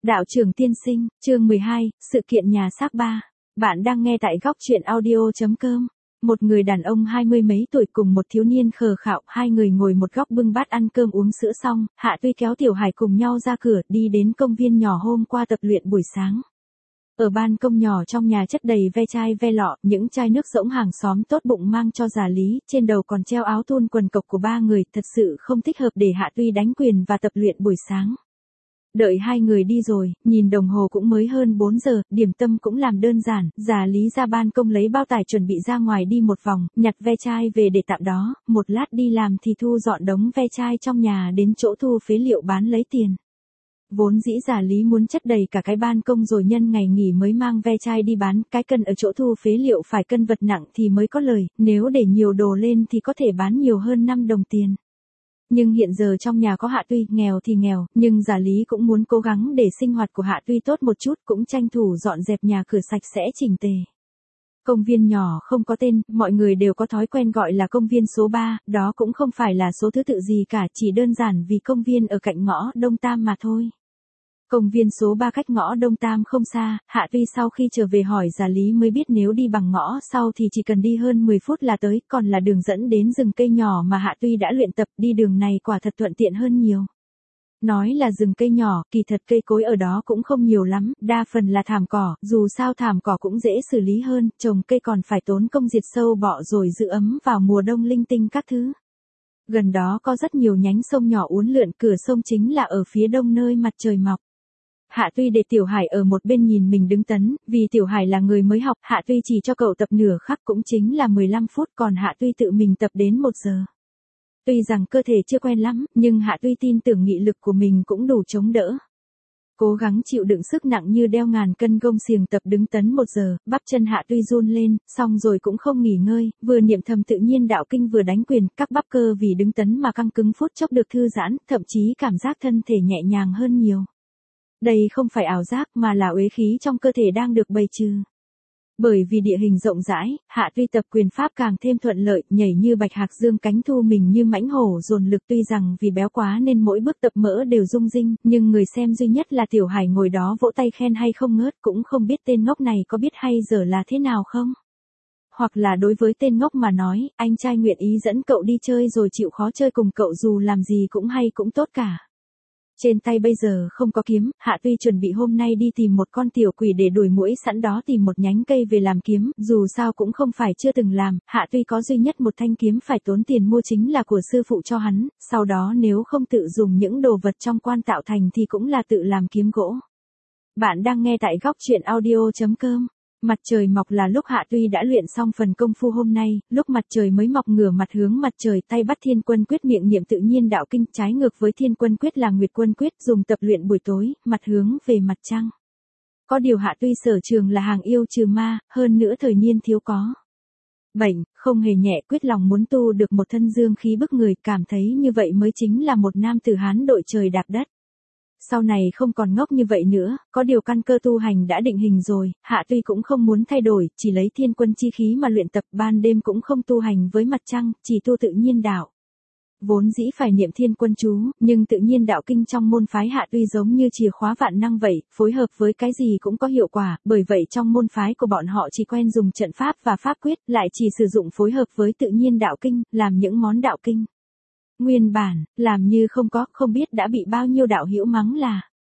Đạo trưởng tiên sinh, chương 12, sự kiện nhà xác 3. Bạn đang nghe tại góc truyện audio.com. Một người đàn ông 20 mấy tuổi cùng một thiếu niên khờ khạo, hai người ngồi một góc bưng bát ăn cơm uống sữa xong, Hạ Tuy kéo Tiểu Hải cùng nhau ra cửa đi đến công viên nhỏ hôm qua tập luyện buổi sáng. Ở ban công nhỏ trong nhà chất đầy ve chai ve lọ, những chai nước rỗng hàng xóm tốt bụng mang cho già Lý, trên đầu còn treo áo thun quần cộc của ba người, thật sự không thích hợp để Hạ Tuy đánh quyền và tập luyện buổi sáng. Đợi hai người đi rồi, nhìn đồng hồ cũng mới hơn 4 giờ, điểm tâm cũng làm đơn giản, già Lý ra ban công lấy bao tải chuẩn bị ra ngoài đi một vòng, nhặt ve chai về để tạm đó, một lát đi làm thì thu dọn đống ve chai trong nhà đến chỗ thu phế liệu bán lấy tiền. Vốn dĩ già Lý muốn chất đầy cả cái ban công rồi nhân ngày nghỉ mới mang ve chai đi bán, cái cân ở chỗ thu phế liệu phải cân vật nặng thì mới có lời, nếu để nhiều đồ lên thì có thể bán nhiều hơn 5 đồng tiền. Nhưng hiện giờ trong nhà có Hạ Tuy, nghèo thì nghèo, nhưng già Lý cũng muốn cố gắng để sinh hoạt của Hạ Tuy tốt một chút, cũng tranh thủ dọn dẹp nhà cửa sạch sẽ chỉnh tề. Công viên nhỏ không có tên, mọi người đều có thói quen gọi là công viên số 3, đó cũng không phải là số thứ tự gì cả, chỉ đơn giản vì công viên ở cạnh ngõ Đông Tam mà thôi. Công viên số 3 cách ngõ Đông Tam không xa, Hạ Tuy sau khi trở về hỏi già Lý mới biết nếu đi bằng ngõ sau thì chỉ cần đi hơn 10 phút là tới, còn là đường dẫn đến rừng cây nhỏ mà Hạ Tuy đã luyện tập, đi đường này quả thật thuận tiện hơn nhiều. Nói là rừng cây nhỏ, kỳ thật cây cối ở đó cũng không nhiều lắm, đa phần là thảm cỏ, dù sao thảm cỏ cũng dễ xử lý hơn, trồng cây còn phải tốn công diệt sâu bọ rồi giữ ấm vào mùa đông linh tinh các thứ. Gần đó có rất nhiều nhánh sông nhỏ uốn lượn, cửa sông chính là ở phía đông nơi mặt trời mọc. Hạ Tuy để Tiểu Hải ở một bên nhìn mình đứng tấn, vì Tiểu Hải là người mới học, Hạ Tuy chỉ cho cậu tập nửa khắc cũng chính là 15 phút, còn Hạ Tuy tự mình tập đến 1 giờ. Tuy rằng cơ thể chưa quen lắm, nhưng Hạ Tuy tin tưởng nghị lực của mình cũng đủ chống đỡ. Cố gắng chịu đựng sức nặng như đeo ngàn cân gông xiềng tập đứng tấn 1 giờ, bắp chân Hạ Tuy run lên, xong rồi cũng không nghỉ ngơi, vừa niệm thầm tự nhiên đạo kinh vừa đánh quyền, các bắp cơ vì đứng tấn mà căng cứng phút chốc được thư giãn, thậm chí cảm giác thân thể nhẹ nhàng hơn nhiều. Đây không phải ảo giác mà là uế khí trong cơ thể đang được bày trừ. Bởi vì địa hình rộng rãi, Hạ Tuy tập quyền pháp càng thêm thuận lợi, nhảy như bạch hạc dương cánh, thu mình như mãnh hổ dồn lực, tuy rằng vì béo quá nên mỗi bước tập mỡ đều rung rinh, nhưng người xem duy nhất là Tiểu Hải ngồi đó vỗ tay khen hay không ngớt, cũng không biết tên ngốc này có biết hay dở là thế nào không. Hoặc là đối với tên ngốc mà nói, anh trai nguyện ý dẫn cậu đi chơi rồi chịu khó chơi cùng cậu dù làm gì cũng hay cũng tốt cả. Trên tay bây giờ không có kiếm, Hạ Tuy chuẩn bị hôm nay đi tìm một con tiểu quỷ để đuổi muỗi, sẵn đó tìm một nhánh cây về làm kiếm, dù sao cũng không phải chưa từng làm, Hạ Tuy có duy nhất một thanh kiếm phải tốn tiền mua, chính là của sư phụ cho hắn, sau đó nếu không tự dùng những đồ vật trong quan tạo thành thì cũng là tự làm kiếm gỗ. Bạn đang nghe tại góc truyện audio.com. Mặt trời mọc là lúc Hạ Tuy đã luyện xong phần công phu hôm nay, lúc mặt trời mới mọc ngửa mặt hướng mặt trời, tay bắt Thiên Quân Quyết, miệng niệm tự nhiên đạo kinh, trái ngược với Thiên Quân Quyết là Nguyệt Quân Quyết, dùng tập luyện buổi tối, mặt hướng về mặt trăng. Có điều Hạ Tuy sở trường là hàng yêu trừ ma, hơn nữa thời niên thiếu có bệnh, không hề nhẹ, quyết lòng muốn tu được một thân dương khí bức người, cảm thấy như vậy mới chính là một nam tử Hán đội trời đạp đất. Sau này không còn ngốc như vậy nữa, có điều căn cơ tu hành đã định hình rồi, Hạ Tuy cũng không muốn thay đổi, chỉ lấy thiên quân chi khí mà luyện tập, ban đêm cũng không tu hành với mặt trăng, chỉ tu tự nhiên đạo. Vốn dĩ phải niệm thiên quân chú, nhưng tự nhiên đạo kinh trong môn phái Hạ Tuy giống như chìa khóa vạn năng vậy, phối hợp với cái gì cũng có hiệu quả, bởi vậy trong môn phái của bọn họ chỉ quen dùng trận pháp và pháp quyết, lại chỉ sử dụng phối hợp với tự nhiên đạo kinh, làm những món đạo kinh. Nguyên bản, làm như không có, không biết đã bị bao nhiêu đạo hữu mắng là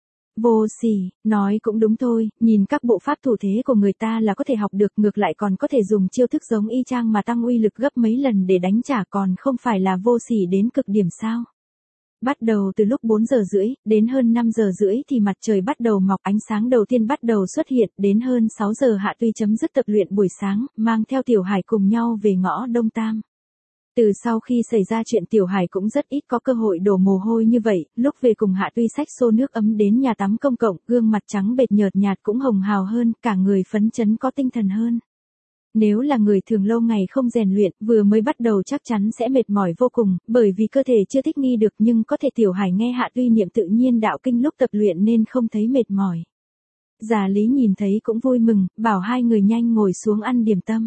vô sỉ, nói cũng đúng thôi, nhìn các bộ pháp thủ thế của người ta là có thể học được, ngược lại còn có thể dùng chiêu thức giống y chang mà tăng uy lực gấp mấy lần để đánh trả, còn không phải là vô sỉ đến cực điểm sao. Bắt đầu từ lúc 4 giờ rưỡi, đến hơn 5 giờ rưỡi thì mặt trời bắt đầu mọc, ánh sáng đầu tiên bắt đầu xuất hiện, đến hơn 6 giờ Hạ Tuy chấm dứt tập luyện buổi sáng, mang theo Tiểu Hải cùng nhau về ngõ Đông Tam. Từ sau khi xảy ra chuyện Tiểu Hải cũng rất ít có cơ hội đổ mồ hôi như vậy, lúc về cùng Hạ Tuy xách xô nước ấm đến nhà tắm công cộng, gương mặt trắng bệch nhợt nhạt cũng hồng hào hơn, cả người phấn chấn có tinh thần hơn. Nếu là người thường lâu ngày không rèn luyện, vừa mới bắt đầu chắc chắn sẽ mệt mỏi vô cùng, bởi vì cơ thể chưa thích nghi được, nhưng có thể Tiểu Hải nghe Hạ Tuy niệm tự nhiên đạo kinh lúc tập luyện nên không thấy mệt mỏi. Già Lý nhìn thấy cũng vui mừng, bảo hai người nhanh ngồi xuống ăn điểm tâm.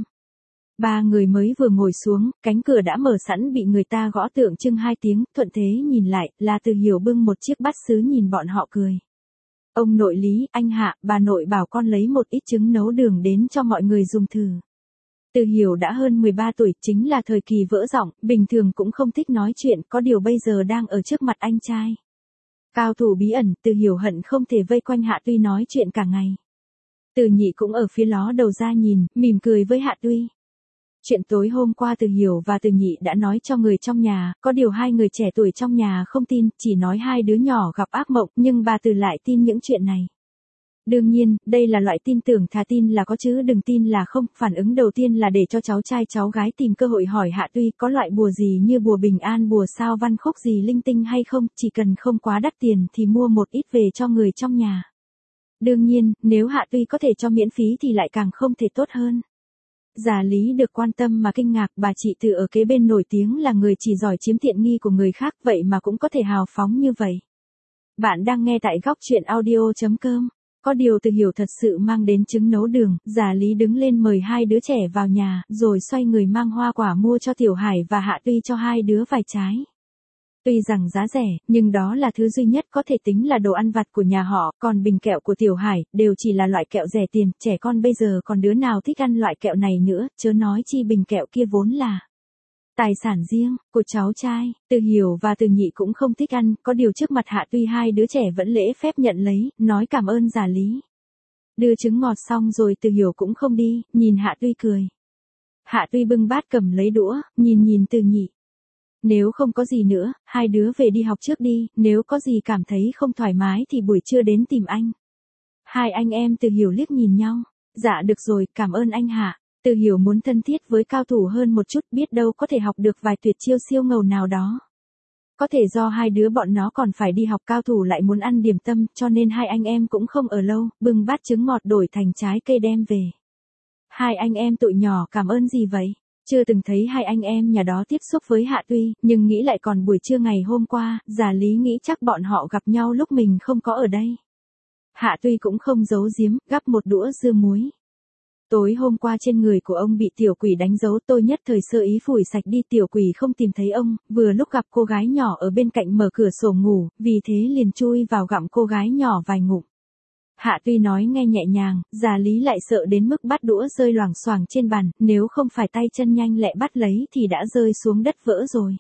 Ba người mới vừa ngồi xuống, cánh cửa đã mở sẵn bị người ta gõ tượng trưng 2 tiếng, thuận thế nhìn lại, là Từ Hiểu bưng một chiếc bát sứ nhìn bọn họ cười. Ông nội Lý, anh Hạ, bà nội bảo con lấy một ít trứng nấu đường đến cho mọi người dùng thử. Từ Hiểu đã hơn 13 tuổi, chính là thời kỳ vỡ giọng, bình thường cũng không thích nói chuyện, có điều bây giờ đang ở trước mặt anh trai. Cao thủ bí ẩn, Từ Hiểu hận không thể vây quanh Hạ Tuy nói chuyện cả ngày. Từ Nhị cũng ở phía ló đầu ra nhìn, mỉm cười với Hạ Tuy. Chuyện tối hôm qua Từ Hiểu và Từ Nhị đã nói cho người trong nhà, có điều hai người trẻ tuổi trong nhà không tin, chỉ nói hai đứa nhỏ gặp ác mộng, nhưng bà Từ lại tin những chuyện này. Đương nhiên, đây là loại tin tưởng thà tin là có chứ đừng tin là không, phản ứng đầu tiên là để cho cháu trai cháu gái tìm cơ hội hỏi Hạ Tuy có loại bùa gì như bùa bình an, bùa sao văn khúc gì linh tinh hay không, chỉ cần không quá đắt tiền thì mua một ít về cho người trong nhà. Đương nhiên, nếu Hạ Tuy có thể cho miễn phí thì lại càng không thể tốt hơn. Già Lý được quan tâm mà kinh ngạc, bà chị Từ ở kế bên nổi tiếng là người chỉ giỏi chiếm tiện nghi của người khác, vậy mà cũng có thể hào phóng như vậy. Bạn đang nghe tại góc truyện audio.com. Có điều Từ Hiểu thật sự mang đến trứng nấu đường, Già Lý đứng lên mời hai đứa trẻ vào nhà, rồi xoay người mang hoa quả mua cho Tiểu Hải và Hạ Tuy cho hai đứa vài trái. Tuy rằng giá rẻ, nhưng đó là thứ duy nhất có thể tính là đồ ăn vặt của nhà họ, còn bình kẹo của Tiểu Hải, đều chỉ là loại kẹo rẻ tiền, trẻ con bây giờ còn đứa nào thích ăn loại kẹo này nữa, chớ nói chi bình kẹo kia vốn là tài sản riêng của cháu trai. Từ Hiểu và Từ Nhị cũng không thích ăn, có điều trước mặt Hạ Tuy hai đứa trẻ vẫn lễ phép nhận lấy, nói cảm ơn Già Lý. Đưa trứng ngọt xong rồi Từ Hiểu cũng không đi, nhìn Hạ Tuy cười. Hạ Tuy bưng bát cầm lấy đũa, nhìn Từ Nhị. Nếu không có gì nữa, hai đứa về đi học trước đi, nếu có gì cảm thấy không thoải mái thì buổi trưa đến tìm anh. Hai anh em Từ Hiểu liếc nhìn nhau. Dạ được rồi, cảm ơn anh Hạ. Từ Hiểu muốn thân thiết với cao thủ hơn một chút, biết đâu có thể học được vài tuyệt chiêu siêu ngầu nào đó. Có thể do hai đứa bọn nó còn phải đi học, cao thủ lại muốn ăn điểm tâm, cho nên hai anh em cũng không ở lâu, bưng bát trứng ngọt đổi thành trái cây đem về. Hai anh em tụi nhỏ cảm ơn gì vậy? Chưa từng thấy hai anh em nhà đó tiếp xúc với Hạ Tuy, nhưng nghĩ lại còn buổi trưa ngày hôm qua, Già Lý nghĩ chắc bọn họ gặp nhau lúc mình không có ở đây. Hạ Tuy cũng không giấu giếm, gắp một đũa dưa muối. Tối hôm qua trên người của ông bị tiểu quỷ đánh dấu, tôi nhất thời sơ ý phủi sạch đi, tiểu quỷ không tìm thấy ông, vừa lúc gặp cô gái nhỏ ở bên cạnh mở cửa sổ ngủ, vì thế liền chui vào gặm cô gái nhỏ vài ngụm. Hạ Tuy nói nghe nhẹ nhàng, Già Lý lại sợ đến mức bắt đũa rơi loảng xoảng trên bàn, nếu không phải tay chân nhanh lẹ bắt lấy thì đã rơi xuống đất vỡ rồi.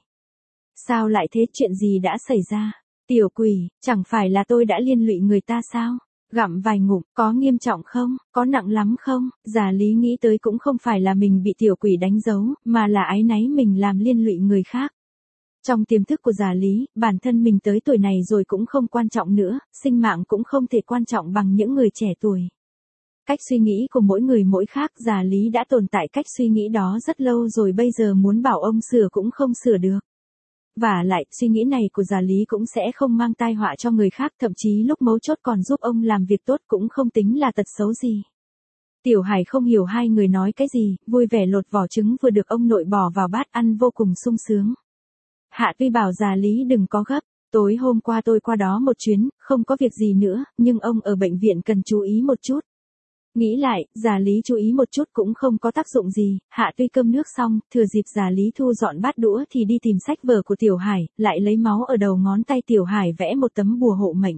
Sao lại thế, chuyện gì đã xảy ra? Tiểu quỷ, chẳng phải là tôi đã liên lụy người ta sao? Gặm vài ngụm, có nghiêm trọng không, có nặng lắm không? Già Lý nghĩ tới cũng không phải là mình bị tiểu quỷ đánh dấu, mà là áy náy mình làm liên lụy người khác. Trong tiềm thức của Già Lý, bản thân mình tới tuổi này rồi cũng không quan trọng nữa, sinh mạng cũng không thể quan trọng bằng những người trẻ tuổi. Cách suy nghĩ của mỗi người mỗi khác, Già Lý đã tồn tại cách suy nghĩ đó rất lâu rồi, bây giờ muốn bảo ông sửa cũng không sửa được. Vả lại, suy nghĩ này của Già Lý cũng sẽ không mang tai họa cho người khác, thậm chí lúc mấu chốt còn giúp ông làm việc tốt, cũng không tính là tật xấu gì. Tiểu Hải không hiểu hai người nói cái gì, vui vẻ lột vỏ trứng vừa được ông nội bỏ vào bát ăn vô cùng sung sướng. Hạ Tuy bảo Già Lý đừng có gấp, tối hôm qua tôi qua đó một chuyến, không có việc gì nữa, nhưng ông ở bệnh viện cần chú ý một chút. Nghĩ lại, Già Lý chú ý một chút cũng không có tác dụng gì. Hạ Tuy cơm nước xong, thừa dịp Già Lý thu dọn bát đũa thì đi tìm sách vở của Tiểu Hải, lại lấy máu ở đầu ngón tay Tiểu Hải vẽ một tấm bùa hộ mệnh.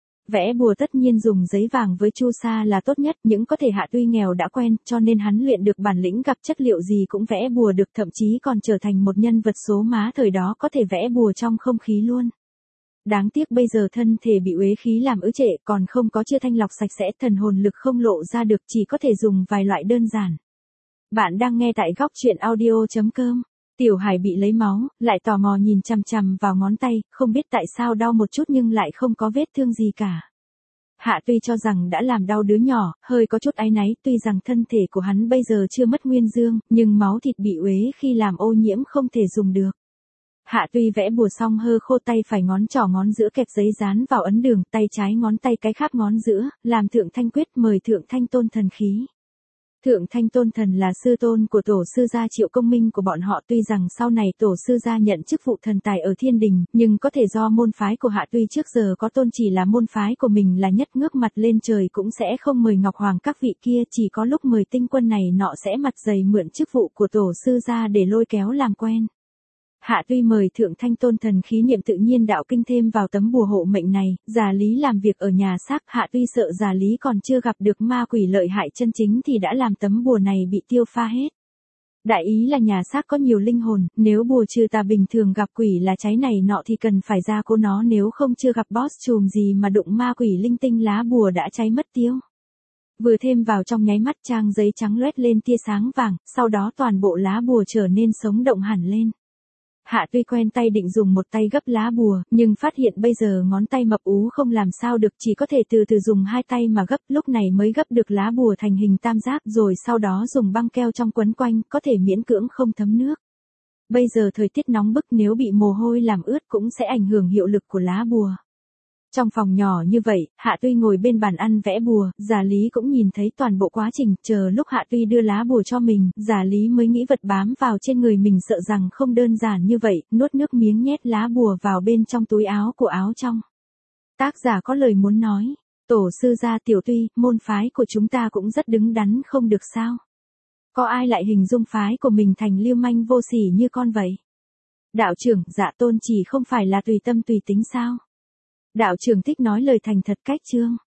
Vẽ bùa tất nhiên dùng giấy vàng với chu sa là tốt nhất, những có thể Hạ Tuy nghèo đã quen, cho nên hắn luyện được bản lĩnh, gặp chất liệu gì cũng vẽ bùa được, thậm chí còn trở thành một nhân vật số má thời đó, có thể vẽ bùa trong không khí luôn. Đáng tiếc bây giờ thân thể bị uế khí làm ứ trệ, còn không có chưa thanh lọc sạch sẽ, thần hồn lực không lộ ra được, chỉ có thể dùng vài loại đơn giản. Bạn đang nghe tại góc truyện audio.com. Tiểu Hải bị lấy máu, lại tò mò nhìn chằm chằm vào ngón tay, không biết tại sao đau một chút nhưng lại không có vết thương gì cả. Hạ Tuy cho rằng đã làm đau đứa nhỏ, hơi có chút áy náy, tuy rằng thân thể của hắn bây giờ chưa mất nguyên dương, nhưng máu thịt bị uế khi làm ô nhiễm không thể dùng được. Hạ Tuy vẽ bùa xong hơ khô tay phải, ngón trỏ ngón giữa kẹp giấy dán vào ấn đường, tay trái ngón tay cái khắp ngón giữa, làm Thượng Thanh Quyết, mời Thượng Thanh Tôn Thần khí. Thượng Thanh Tôn Thần là sư tôn của tổ sư gia Triệu Công Minh của bọn họ, tuy rằng sau này tổ sư gia nhận chức vụ thần tài ở Thiên Đình, nhưng có thể do môn phái của Hạ Tuy trước giờ có tôn chỉ là môn phái của mình là nhất, ngước mặt lên trời cũng sẽ không mời Ngọc Hoàng các vị kia, chỉ có lúc mời tinh quân này nọ sẽ mặt dày mượn chức vụ của tổ sư gia để lôi kéo làm quen. Hạ Tuy mời Thượng Thanh Tôn thần khí niệm tự nhiên đạo kinh thêm vào tấm bùa hộ mệnh này, Già Lý làm việc ở nhà xác, Hạ Tuy sợ Già Lý còn chưa gặp được ma quỷ lợi hại chân chính thì đã làm tấm bùa này bị tiêu pha hết. Đại ý là nhà xác có nhiều linh hồn, nếu bùa trừ tà bình thường gặp quỷ là cháy này nọ thì cần phải ra cố nó, nếu không chưa gặp boss chùm gì mà đụng ma quỷ linh tinh lá bùa đã cháy mất tiêu. Vừa thêm vào trong nháy mắt trang giấy trắng loét lên tia sáng vàng, sau đó toàn bộ lá bùa trở nên sống động hẳn lên. Hạ Tuy quen tay định dùng một tay gấp lá bùa, nhưng phát hiện bây giờ ngón tay mập ú không làm sao được, chỉ có thể từ từ dùng hai tay mà gấp, lúc này mới gấp được lá bùa thành hình tam giác, rồi sau đó dùng băng keo trong quấn quanh, có thể miễn cưỡng không thấm nước. Bây giờ thời tiết nóng bức, nếu bị mồ hôi làm ướt cũng sẽ ảnh hưởng hiệu lực của lá bùa. Trong phòng nhỏ như vậy, Hạ Tuy ngồi bên bàn ăn vẽ bùa, Già Lý cũng nhìn thấy toàn bộ quá trình, chờ lúc Hạ Tuy đưa lá bùa cho mình, Già Lý mới nghĩ vật bám vào trên người mình sợ rằng không đơn giản như vậy, nuốt nước miếng nhét lá bùa vào bên trong túi áo của áo trong. Tác giả có lời muốn nói, tổ sư gia Tiểu Tuy, môn phái của chúng ta cũng rất đứng đắn không được sao? Có ai lại hình dung phái của mình thành lưu manh vô sỉ như con vậy? Đạo trưởng, Dạ Tôn chỉ không phải là tùy tâm tùy tính sao? Đạo trưởng thích nói lời thành thật cách chương.